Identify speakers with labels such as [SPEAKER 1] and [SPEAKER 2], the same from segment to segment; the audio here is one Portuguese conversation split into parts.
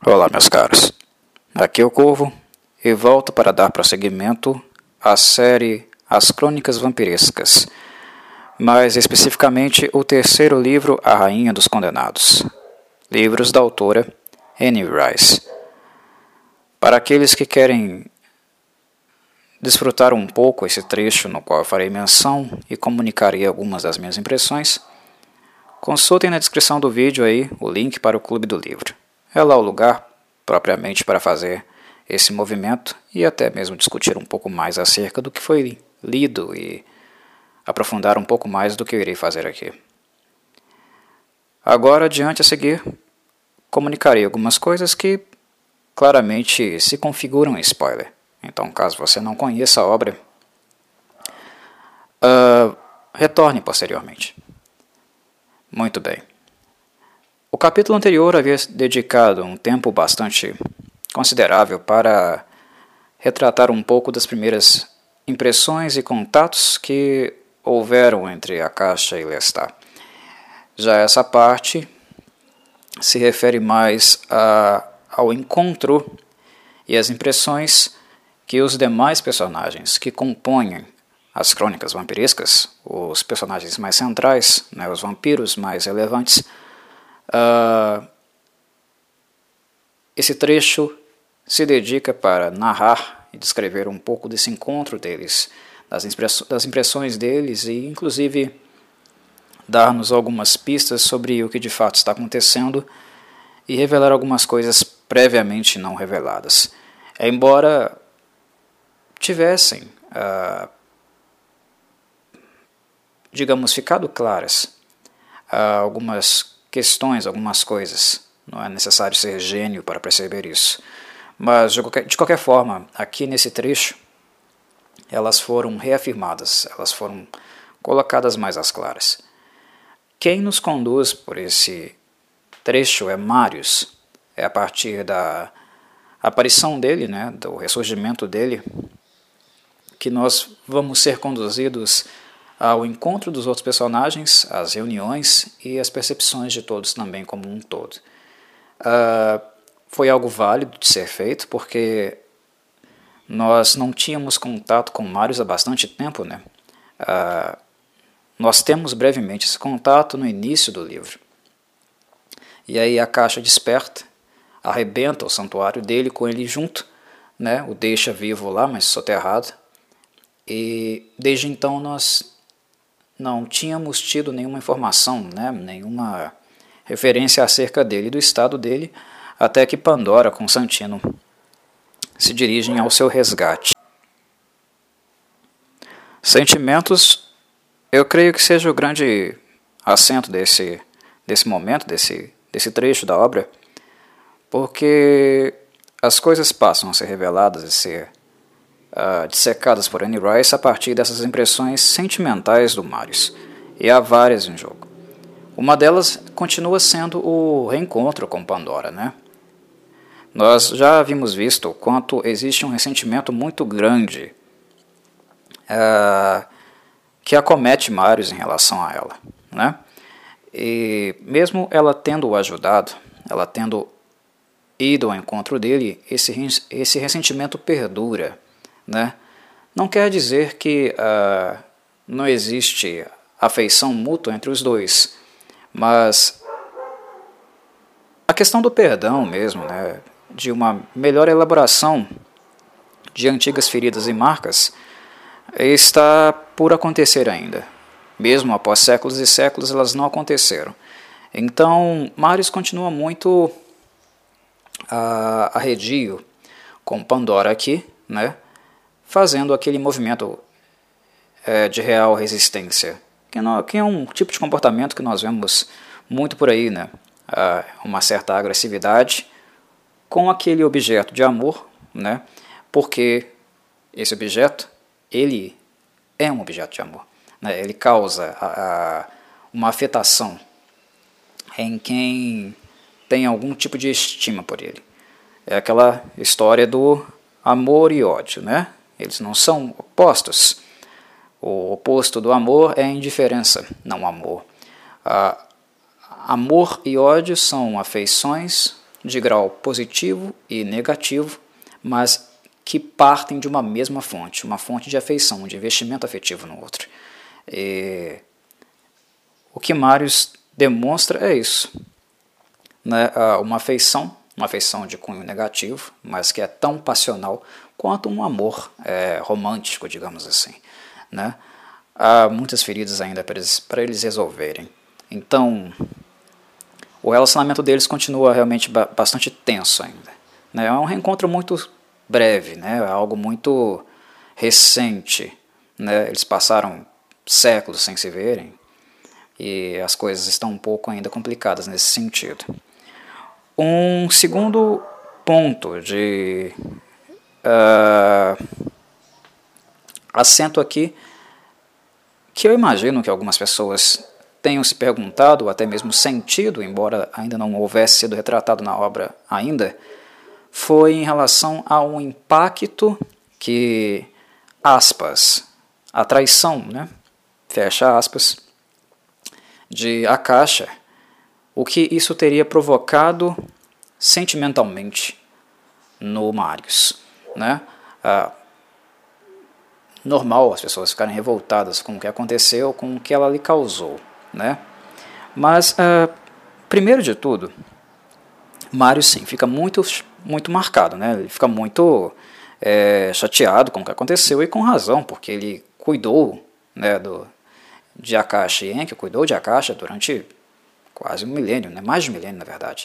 [SPEAKER 1] Olá, meus caros. Aqui é o Corvo e volto para dar prosseguimento à série As Crônicas Vampirescas, mais especificamente o terceiro livro, A Rainha dos Condenados, livros da autora Anne Rice. Para aqueles que querem desfrutar um pouco esse trecho no qual eu farei menção e comunicarei algumas das minhas impressões, consultem na descrição do vídeo aí o link para o Clube do Livro. É lá o lugar propriamente para fazer esse movimento e até mesmo discutir um pouco mais acerca do que foi lido e aprofundar um pouco mais do que eu irei fazer aqui. Agora, adiante a seguir, comunicarei algumas coisas que claramente se configuram em spoiler. Então, caso você não conheça a obra, retorne posteriormente. Muito bem. O capítulo anterior havia dedicado um tempo bastante considerável para retratar um pouco das primeiras impressões e contatos que houveram entre a Caixa e Lestat. Já essa parte se refere mais ao encontro e às impressões que os demais personagens que compõem as crônicas vampirescas, os personagens mais centrais, né, os vampiros mais relevantes, esse trecho se dedica para narrar e descrever um pouco desse encontro deles, das impressões deles e inclusive dar-nos algumas pistas sobre o que de fato está acontecendo e revelar algumas coisas previamente não reveladas. Embora tivessem, digamos, ficado claras algumas questões, algumas coisas. Não é necessário ser gênio para perceber isso. Mas, de qualquer forma, aqui nesse trecho, elas foram reafirmadas, elas foram colocadas mais às claras. Quem nos conduz por esse trecho é Marius. É a partir da aparição dele, né, do ressurgimento dele, que nós vamos ser conduzidos ao encontro dos outros personagens, às reuniões e às percepções de todos também como um todo. Foi algo válido de ser feito, porque nós não tínhamos contato com Marius há bastante tempo, né? Nós temos brevemente esse contato no início do livro. E aí a Caixa desperta, arrebenta o santuário dele com ele junto, né? O deixa vivo lá, mas soterrado. E desde então nós não tínhamos tido nenhuma informação, né? Nenhuma referência acerca dele, do estado dele, até que Pandora com Santino se dirigem ao seu resgate. Sentimentos, eu creio que seja o grande acento desse momento, desse trecho da obra, porque as coisas passam a ser reveladas e ser dissecadas por Anne Rice a partir dessas impressões sentimentais do Marius, e há várias em jogo. Uma delas continua sendo o reencontro com Pandora, né? Nós já havíamos visto o quanto existe um ressentimento muito grande que acomete Marius em relação a ela, né? E mesmo ela tendo o ajudado, ela tendo ido ao encontro dele, esse ressentimento perdura, né? Não quer dizer que não existe afeição mútua entre os dois, mas a questão do perdão mesmo, né, de uma melhor elaboração de antigas feridas e marcas, está por acontecer ainda. Mesmo após séculos e séculos, elas não aconteceram. Então, Marius continua muito arredio com Pandora aqui, né, fazendo aquele movimento de real resistência, que é um tipo de comportamento que nós vemos muito por aí, né? Uma certa agressividade com aquele objeto de amor, né? Porque esse objeto, ele é um objeto de amor, né? Ele causa uma afetação em quem tem algum tipo de estima por ele. É aquela história do amor e ódio, né? Eles não são opostos. O oposto do amor é a indiferença, não amor. Amor e ódio são afeições de grau positivo e negativo, mas que partem de uma mesma fonte, uma fonte de afeição, de investimento afetivo no outro. E o que Marius demonstra é isso, né? Uma afeição de cunho negativo, mas que é tão passional quanto um amor romântico, digamos assim, né? Há muitas feridas ainda para eles resolverem. Então, o relacionamento deles continua realmente bastante tenso ainda, né? É um reencontro muito breve, né? É algo muito recente, né? Eles passaram séculos sem se verem e as coisas estão um pouco ainda complicadas nesse sentido. Um segundo ponto de acento aqui, que eu imagino que algumas pessoas tenham se perguntado, ou até mesmo sentido, embora ainda não houvesse sido retratado na obra ainda, foi em relação ao impacto que, aspas, a traição, né, fecha aspas, de Akasha, o que isso teria provocado sentimentalmente no Marius, né? Normal as pessoas ficarem revoltadas com o que aconteceu, com o que ela lhe causou, né? Mas, primeiro de tudo, Marius sim fica muito marcado, né? Ele fica muito chateado com o que aconteceu e com razão, porque ele cuidou, né, de Akasha, e Enki cuidou de Akasha durante quase um milênio, né? Mais de um milênio na verdade.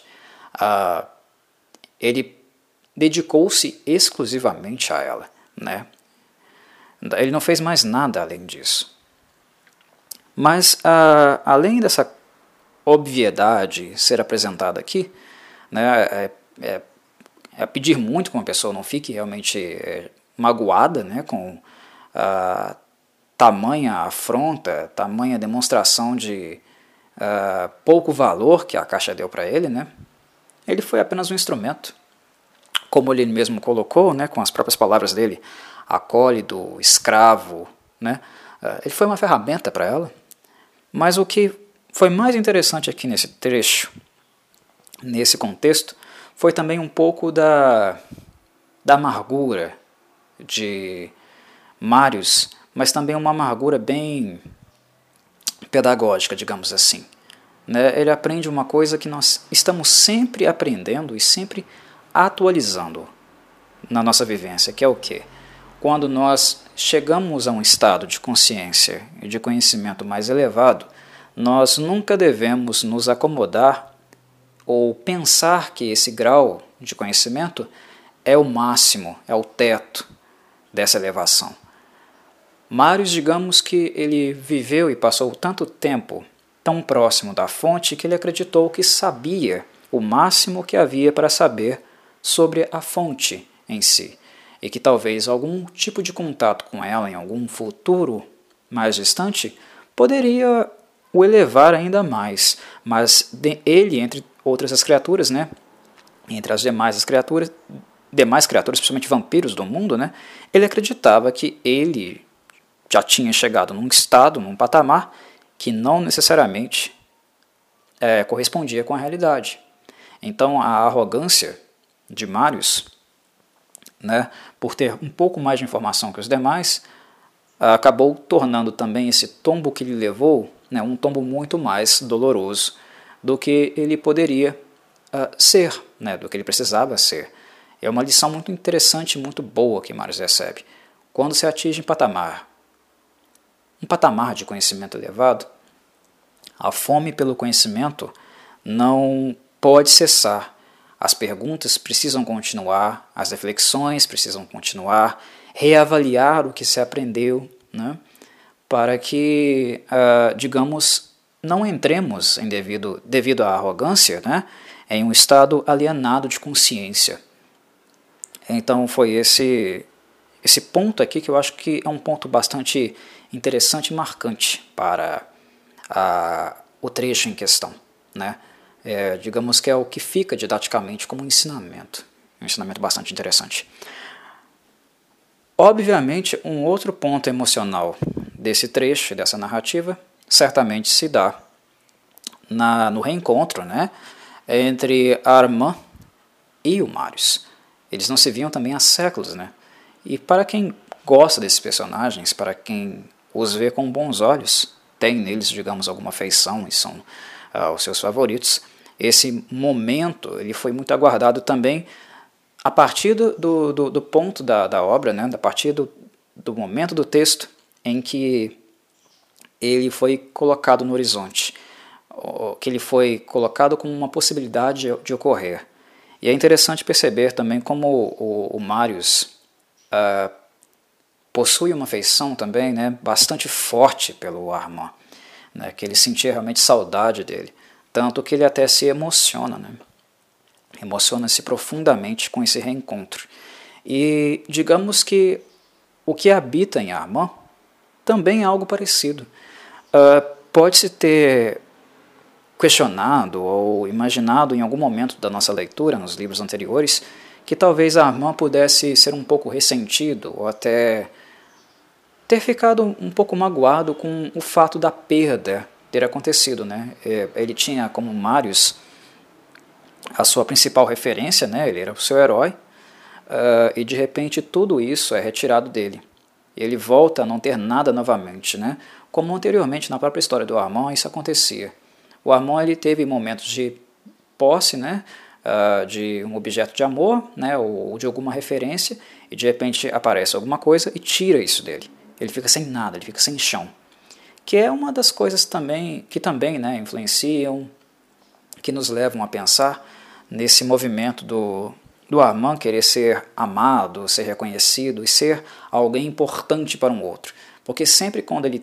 [SPEAKER 1] Ele dedicou-se exclusivamente a ela, né? Ele não fez mais nada além disso. Mas, além dessa obviedade ser apresentada aqui, né, é pedir muito que uma pessoa não fique realmente magoada, né, com tamanha afronta, tamanha demonstração de pouco valor que a Akasha deu para ele, né? Ele foi apenas um instrumento, como ele mesmo colocou, né, com as próprias palavras dele, acólido, escravo, né? Ele foi uma ferramenta para ela. Mas o que foi mais interessante aqui nesse trecho, nesse contexto, foi também um pouco da amargura de Marius, mas também uma amargura bem pedagógica, digamos assim, né? Ele aprende uma coisa que nós estamos sempre aprendendo e sempre atualizando na nossa vivência, que é o quê? Quando nós chegamos a um estado de consciência e de conhecimento mais elevado, nós nunca devemos nos acomodar ou pensar que esse grau de conhecimento é o máximo, é o teto dessa elevação. Marius, digamos que ele viveu e passou tanto tempo tão próximo da fonte que ele acreditou que sabia o máximo que havia para saber sobre a fonte em si, e que talvez algum tipo de contato com ela em algum futuro mais distante poderia o elevar ainda mais. Mas ele, entre outras as criaturas, né, entre as demais criaturas, principalmente vampiros do mundo, né, ele acreditava que ele já tinha chegado num estado, num patamar que não necessariamente correspondia com a realidade. Então a arrogância de Marius, né, por ter um pouco mais de informação que os demais, acabou tornando também esse tombo que ele levou, né, um tombo muito mais doloroso do que ele poderia ser, né, do que ele precisava ser. É uma lição muito interessante, muito boa que Marius recebe. Quando se atinge um patamar de conhecimento elevado, a fome pelo conhecimento não pode cessar. As perguntas precisam continuar, as reflexões precisam continuar, reavaliar o que se aprendeu, né, para que, digamos, não entremos, devido à arrogância, né, em um estado alienado de consciência. Então foi esse ponto aqui que eu acho que é um ponto bastante interessante e marcante para o trecho em questão, né? Digamos que é o que fica didaticamente como um ensinamento bastante interessante. Obviamente, um outro ponto emocional desse trecho, dessa narrativa, certamente se dá no reencontro, né, entre Armand e o Marius. Eles não se viam também há séculos, né? E para quem gosta desses personagens, para quem os vê com bons olhos, tem neles, digamos, alguma afeição e são os seus favoritos, esse momento ele foi muito aguardado também a partir do ponto da obra, né? A partir do momento do texto em que ele foi colocado no horizonte, que ele foi colocado como uma possibilidade de ocorrer. E é interessante perceber também como o Marius possui uma afeição também, né, bastante forte pelo Armand, né, que ele sentia realmente saudade dele, tanto que ele até se emociona, né, emociona-se profundamente com esse reencontro. E digamos que o que habita em Armand também é algo parecido. Pode-se ter questionado ou imaginado em algum momento da nossa leitura, nos livros anteriores, que talvez Armand pudesse ser um pouco ressentido ou até ter ficado um pouco magoado com o fato da perda ter acontecido, né? Ele tinha como Marius a sua principal referência, né? Ele era o seu herói, e de repente tudo isso é retirado dele. Ele volta a não ter nada novamente, né? Como anteriormente na própria história do Armand isso acontecia. O Armand ele teve momentos de posse, né? De um objeto de amor, né? Ou de alguma referência, e de repente aparece alguma coisa e tira isso dele. Ele fica sem nada, ele fica sem chão. Que é uma das coisas também que também, né, influenciam, que nos levam a pensar nesse movimento do Armand querer ser amado, ser reconhecido e ser alguém importante para um outro. Porque sempre quando ele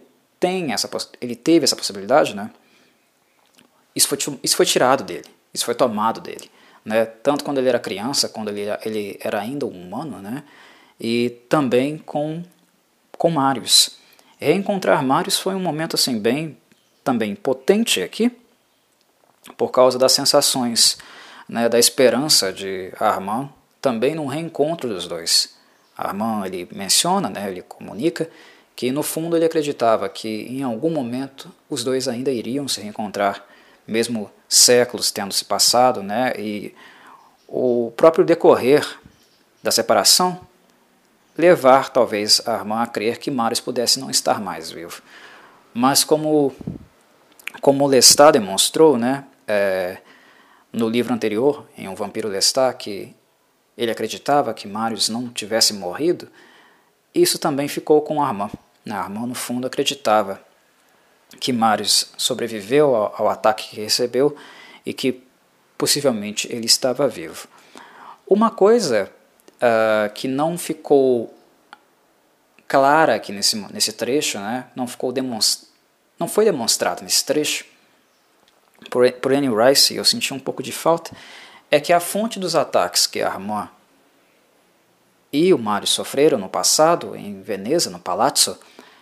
[SPEAKER 1] teve essa possibilidade, né, isso foi tirado dele, isso foi tomado dele. Né, tanto quando ele era criança, quando ele era ainda humano, né, e também com Marius. Reencontrar Marius foi um momento assim bem também potente aqui, por causa das sensações, né, da esperança de Armand, também no reencontro dos dois. Armand ele menciona, né, ele comunica que no fundo ele acreditava que em algum momento os dois ainda iriam se reencontrar, mesmo séculos tendo se passado, né, e o próprio decorrer da separação levar talvez Armand a crer que Marius pudesse não estar mais vivo. Mas como Lestat demonstrou, né, no livro anterior, em O Vampiro Lestat, que ele acreditava que Marius não tivesse morrido, isso também ficou com Armand. Armand, no fundo, acreditava que Marius sobreviveu ao ataque que recebeu e que possivelmente ele estava vivo. Uma coisa que não ficou clara aqui nesse trecho, né? não foi demonstrado nesse trecho, por Anne Rice, eu senti um pouco de falta, é que a fonte dos ataques que Armand e o Marius sofreram no passado, em Veneza, no Palazzo,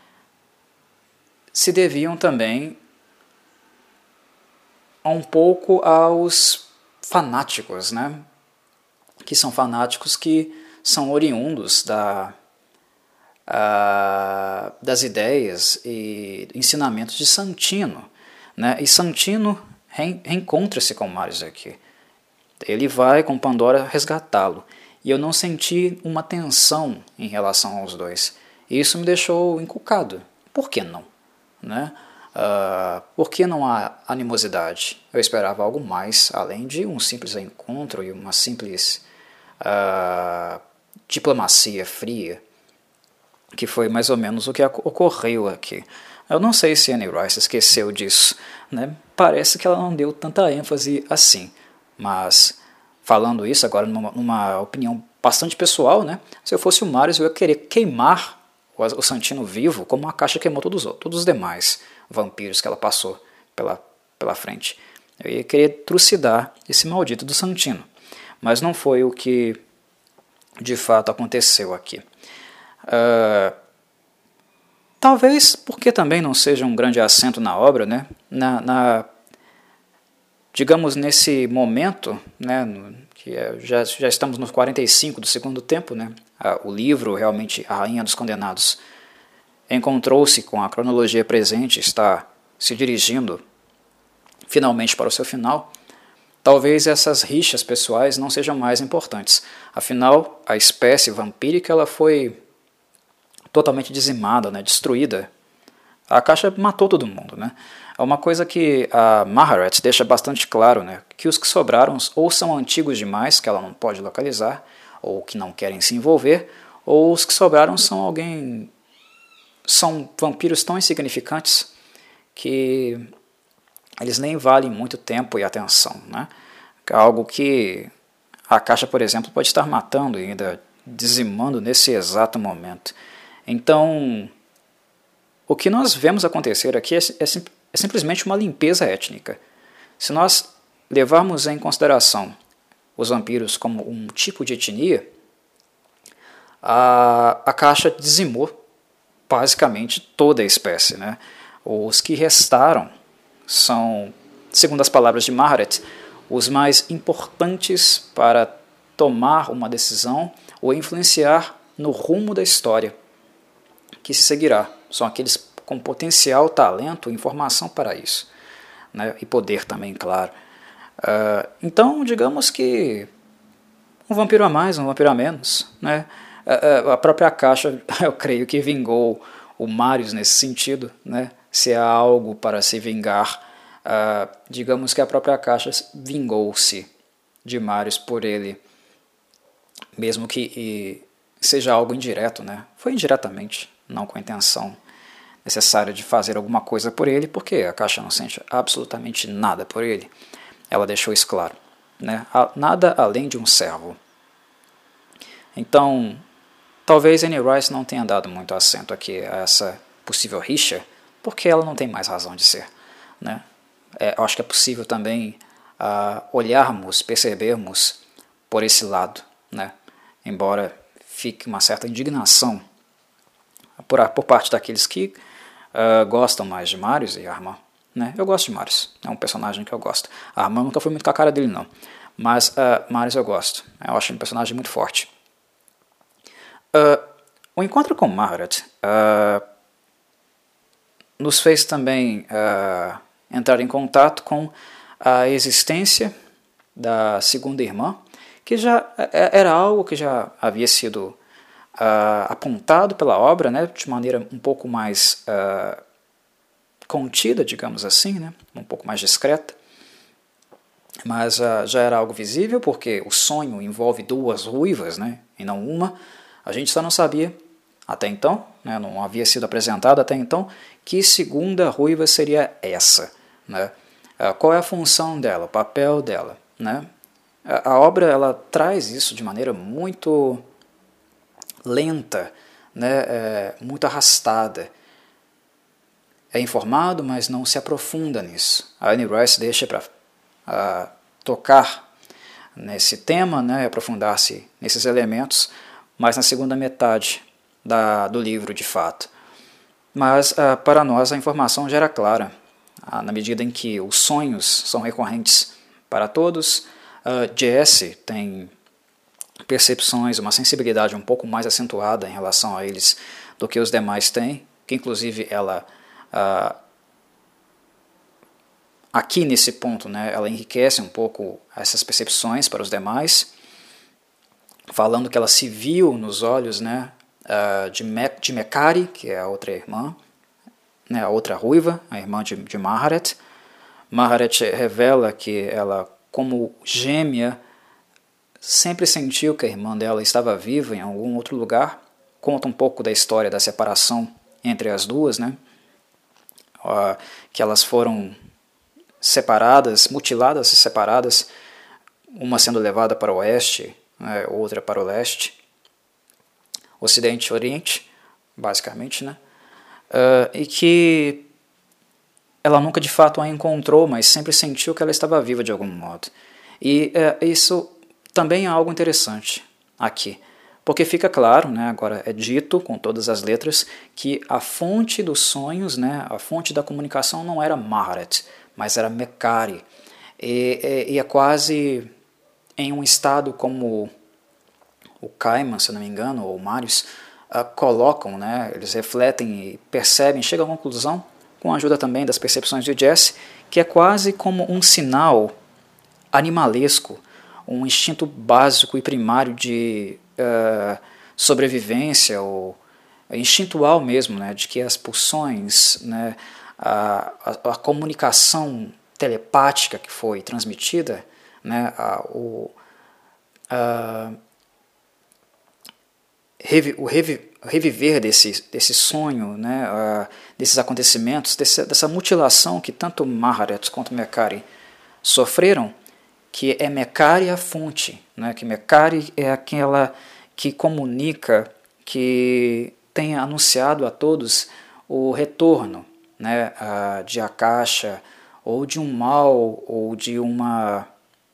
[SPEAKER 1] se deviam também um pouco aos fanáticos, né? Que são fanáticos que são oriundos das ideias e ensinamentos de Santino. Né? E Santino reencontra-se com Marius aqui. Ele vai com Pandora resgatá-lo. E eu não senti uma tensão em relação aos dois. E isso me deixou encucado. Por que não? Né? Por que não há animosidade? Eu esperava algo mais, além de um simples encontro e uma simples diplomacia fria, que foi mais ou menos o que ocorreu aqui. Eu não sei se Anne Rice esqueceu disso, né? Parece que ela não deu tanta ênfase assim, mas falando isso agora numa opinião bastante pessoal, né? Se eu fosse o Marius, eu ia querer queimar o Santino vivo como a Caixa queimou todos os demais vampiros que ela passou pela frente. Eu ia querer trucidar esse maldito do Santino, mas não foi o que de fato aconteceu aqui. Talvez porque também não seja um grande acento na obra, né? Digamos, nesse momento, né, que já estamos nos 45 do segundo tempo, né? O livro, realmente, A Rainha dos Condenados, encontrou-se com a cronologia presente, está se dirigindo finalmente para o seu final. talvez essas rixas pessoais não sejam mais importantes. Afinal, a espécie vampírica ela foi totalmente dizimada, né, destruída. A caixa matou todo mundo, né? É uma coisa que a Maharet deixa bastante claro, né, que os que sobraram ou são antigos demais, que ela não pode localizar, ou que não querem se envolver, ou os que sobraram são vampiros tão insignificantes que eles nem valem muito tempo e atenção, né? Algo que a caixa, por exemplo, pode estar matando e ainda dizimando nesse exato momento. Então, o que nós vemos acontecer aqui é simplesmente uma limpeza étnica. Se nós levarmos em consideração os vampiros como um tipo de etnia, a caixa dizimou basicamente toda a espécie, né? Os que restaram são, segundo as palavras de Maharet, os mais importantes para tomar uma decisão ou influenciar no rumo da história que se seguirá. São aqueles com potencial, talento e informação para isso, né? E poder também, claro. Então, digamos que um vampiro a mais, um vampiro a menos, né? A própria caixa, eu creio que vingou o Marius nesse sentido, né? Se há algo para se vingar, digamos que a própria caixa vingou-se de Marius por ele, mesmo que seja algo indireto, né? Foi indiretamente, não com a intenção necessária de fazer alguma coisa por ele, porque a caixa não sente absolutamente nada por ele. Ela deixou isso claro, né? Nada além de um servo. Então, talvez Anne Rice não tenha dado muito acento aqui a essa possível rixa, porque ela não tem mais razão de ser, né? Eu acho que é possível também olharmos, percebermos por esse lado, né? Embora fique uma certa indignação por parte daqueles que gostam mais de Marius e Armand, né? Eu gosto de Marius, é um personagem que eu gosto. Armand nunca fui muito com a cara dele, não, mas Marius eu gosto, eu acho um personagem muito forte. O encontro com Maharet nos fez também entrar em contato com a existência da segunda irmã, que já era algo que já havia sido apontado pela obra, né, de maneira um pouco mais contida, digamos assim, né, um pouco mais discreta, mas já era algo visível, porque o sonho envolve duas ruivas, né, e não uma. A gente só não sabia até então, né, não havia sido apresentado até então, que segunda ruiva seria essa, né? Qual é a função dela, o papel dela, né? A obra ela traz isso de maneira muito lenta, né, muito arrastada. É informado, mas não se aprofunda nisso. A Anne Rice deixa para tocar nesse tema, né, aprofundar-se nesses elementos, mas na segunda metade do livro, de fato. Mas para nós a informação já era clara, na medida em que os sonhos são recorrentes para todos. Jesse tem percepções, uma sensibilidade um pouco mais acentuada em relação a eles do que os demais têm, que inclusive ela, aqui nesse ponto, né, ela enriquece um pouco essas percepções para os demais, falando que ela se viu nos olhos, né, de Mekari, que é a outra irmã, né, a outra ruiva, a irmã de Maharet. Maharet revela que ela, como gêmea, sempre sentiu que a irmã dela estava viva em algum outro lugar. Conta um pouco da história da separação entre as duas, né, que elas foram separadas, mutiladas e separadas, uma sendo levada para o oeste, né, outra para o leste, ocidente e oriente, basicamente, né? E que ela nunca de fato a encontrou, mas sempre sentiu que ela estava viva de algum modo. E isso também é algo interessante aqui, porque fica claro, né, agora é dito com todas as letras, que a fonte dos sonhos, né, a fonte da comunicação não era Maharet, mas era Mekari. E é quase em um estado como o Kaiman, se não me engano, ou o Marius, colocam, né, eles refletem e percebem, chegam à conclusão, com a ajuda também das percepções de Jesse, que é quase como um sinal animalesco, um instinto básico e primário de sobrevivência, ou instintual mesmo, né, de que as pulsões, né, a comunicação telepática que foi transmitida, né, o reviver desse sonho, né, desses acontecimentos, dessa mutilação que tanto Maharet quanto Mekari sofreram, que é Mekari a fonte, né, que Mekari é aquela que comunica, que tem anunciado a todos o retorno, né, de Akasha, ou de um mal, ou de uma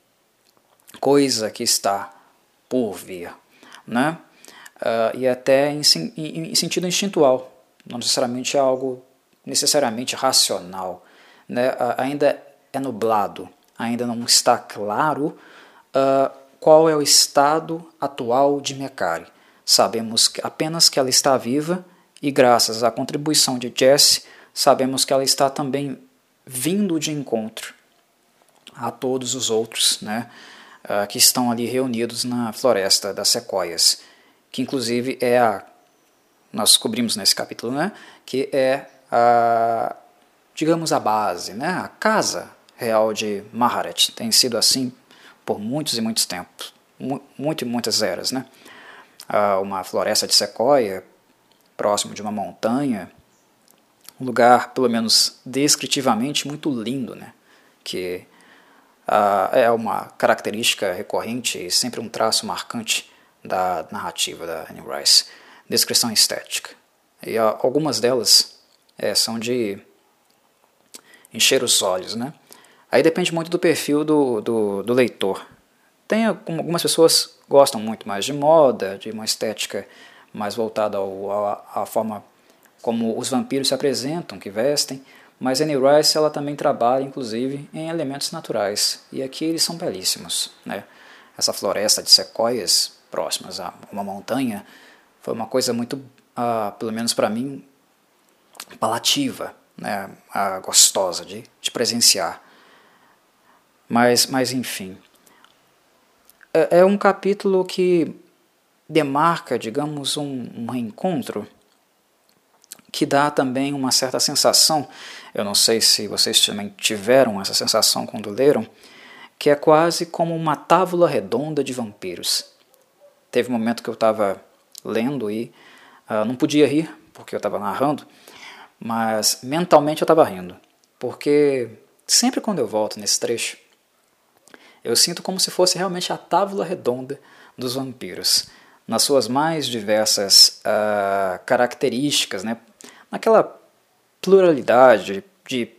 [SPEAKER 1] coisa que está por vir, né? E até em sentido instintual, não necessariamente algo necessariamente racional, né? Ainda é nublado, ainda não está claro qual é o estado atual de Mekari. Sabemos apenas que ela está viva e, graças à contribuição de Jesse, sabemos que ela está também vindo de encontro a todos os outros, né, que estão ali reunidos na floresta das sequoias, que inclusive nós descobrimos nesse capítulo, né, que é digamos, a base, né, a casa real de Maharet. Tem sido assim por muitos e muitos tempos, muitas eras, né. Uma floresta de sequoia próximo de uma montanha, um lugar, pelo menos descritivamente, muito lindo, né, que é uma característica recorrente e sempre um traço marcante da narrativa da Anne Rice, descrição estética. E algumas delas são de encher os olhos, né? Aí depende muito do perfil do leitor. Tem algumas pessoas gostam muito mais de moda, de uma estética mais voltada à forma como os vampiros se apresentam, que vestem, mas Anne Rice ela também trabalha, inclusive, em elementos naturais, e aqui eles são belíssimos, né? Essa floresta de sequoias próximas a uma montanha foi uma coisa muito, pelo menos para mim, apelativa, né? Gostosa de presenciar. Mas enfim, é um capítulo que demarca, digamos, um reencontro que dá também uma certa sensação, eu não sei se vocês também tiveram essa sensação quando leram, que é quase como uma tábua redonda de vampiros. Teve um momento que eu estava lendo e não podia rir, porque eu estava narrando, mas mentalmente eu estava rindo, porque sempre quando eu volto nesse trecho, eu sinto como se fosse realmente a tábua redonda dos vampiros, nas suas mais diversas características, né? Naquela pluralidade de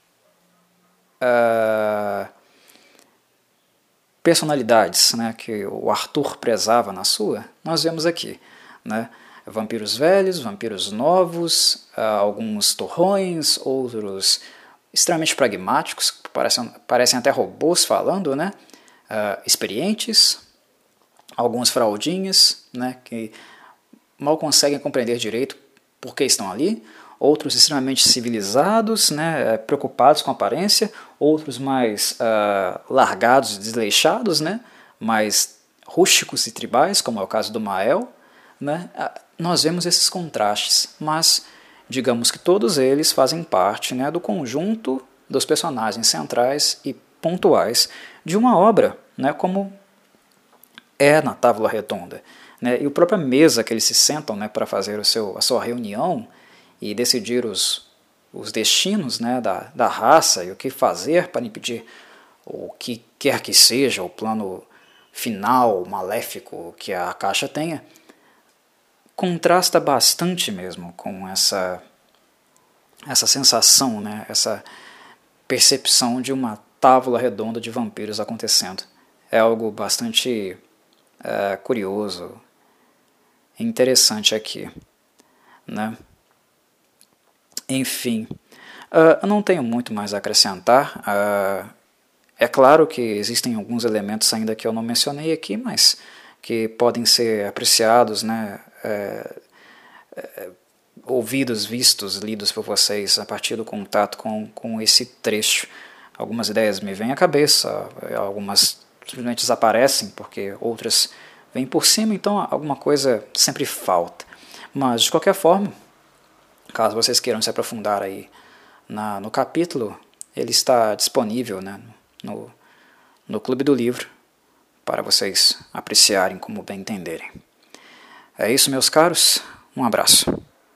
[SPEAKER 1] personalidades, né, que o Arthur prezava na sua, nós vemos aqui, né? Vampiros velhos, vampiros novos, alguns torrões, outros extremamente pragmáticos, que parecem até robôs falando, né? Experientes, alguns fraldinhas, né, que mal conseguem compreender direito por que estão ali, outros extremamente civilizados, né, preocupados com a aparência, outros mais largados e desleixados, né, mais rústicos e tribais, como é o caso do Mael, né. Nós vemos esses contrastes, mas digamos que todos eles fazem parte, né, do conjunto dos personagens centrais e pontuais de uma obra, né, como é na Távola Redonda, né, e a própria mesa que eles se sentam, né, para fazer a sua reunião e decidir os destinos, né, da raça e o que fazer para impedir o que quer que seja o plano final, maléfico que a Caixa tenha, contrasta bastante mesmo com essa sensação, né, essa percepção de uma távola redonda de vampiros acontecendo. É algo bastante curioso, interessante aqui, né? Enfim, eu não tenho muito mais a acrescentar. É claro que existem alguns elementos ainda que eu não mencionei aqui, mas que podem ser apreciados, né, ouvidos, vistos, lidos por vocês a partir do contato com esse trecho. algumas ideias me vêm à cabeça, algumas simplesmente desaparecem porque outras vêm por cima, então alguma coisa sempre falta. Mas, de qualquer forma, caso vocês queiram se aprofundar aí no capítulo, ele está disponível, né, no Clube do Livro, para vocês apreciarem como bem entenderem. É isso, meus caros. Um abraço.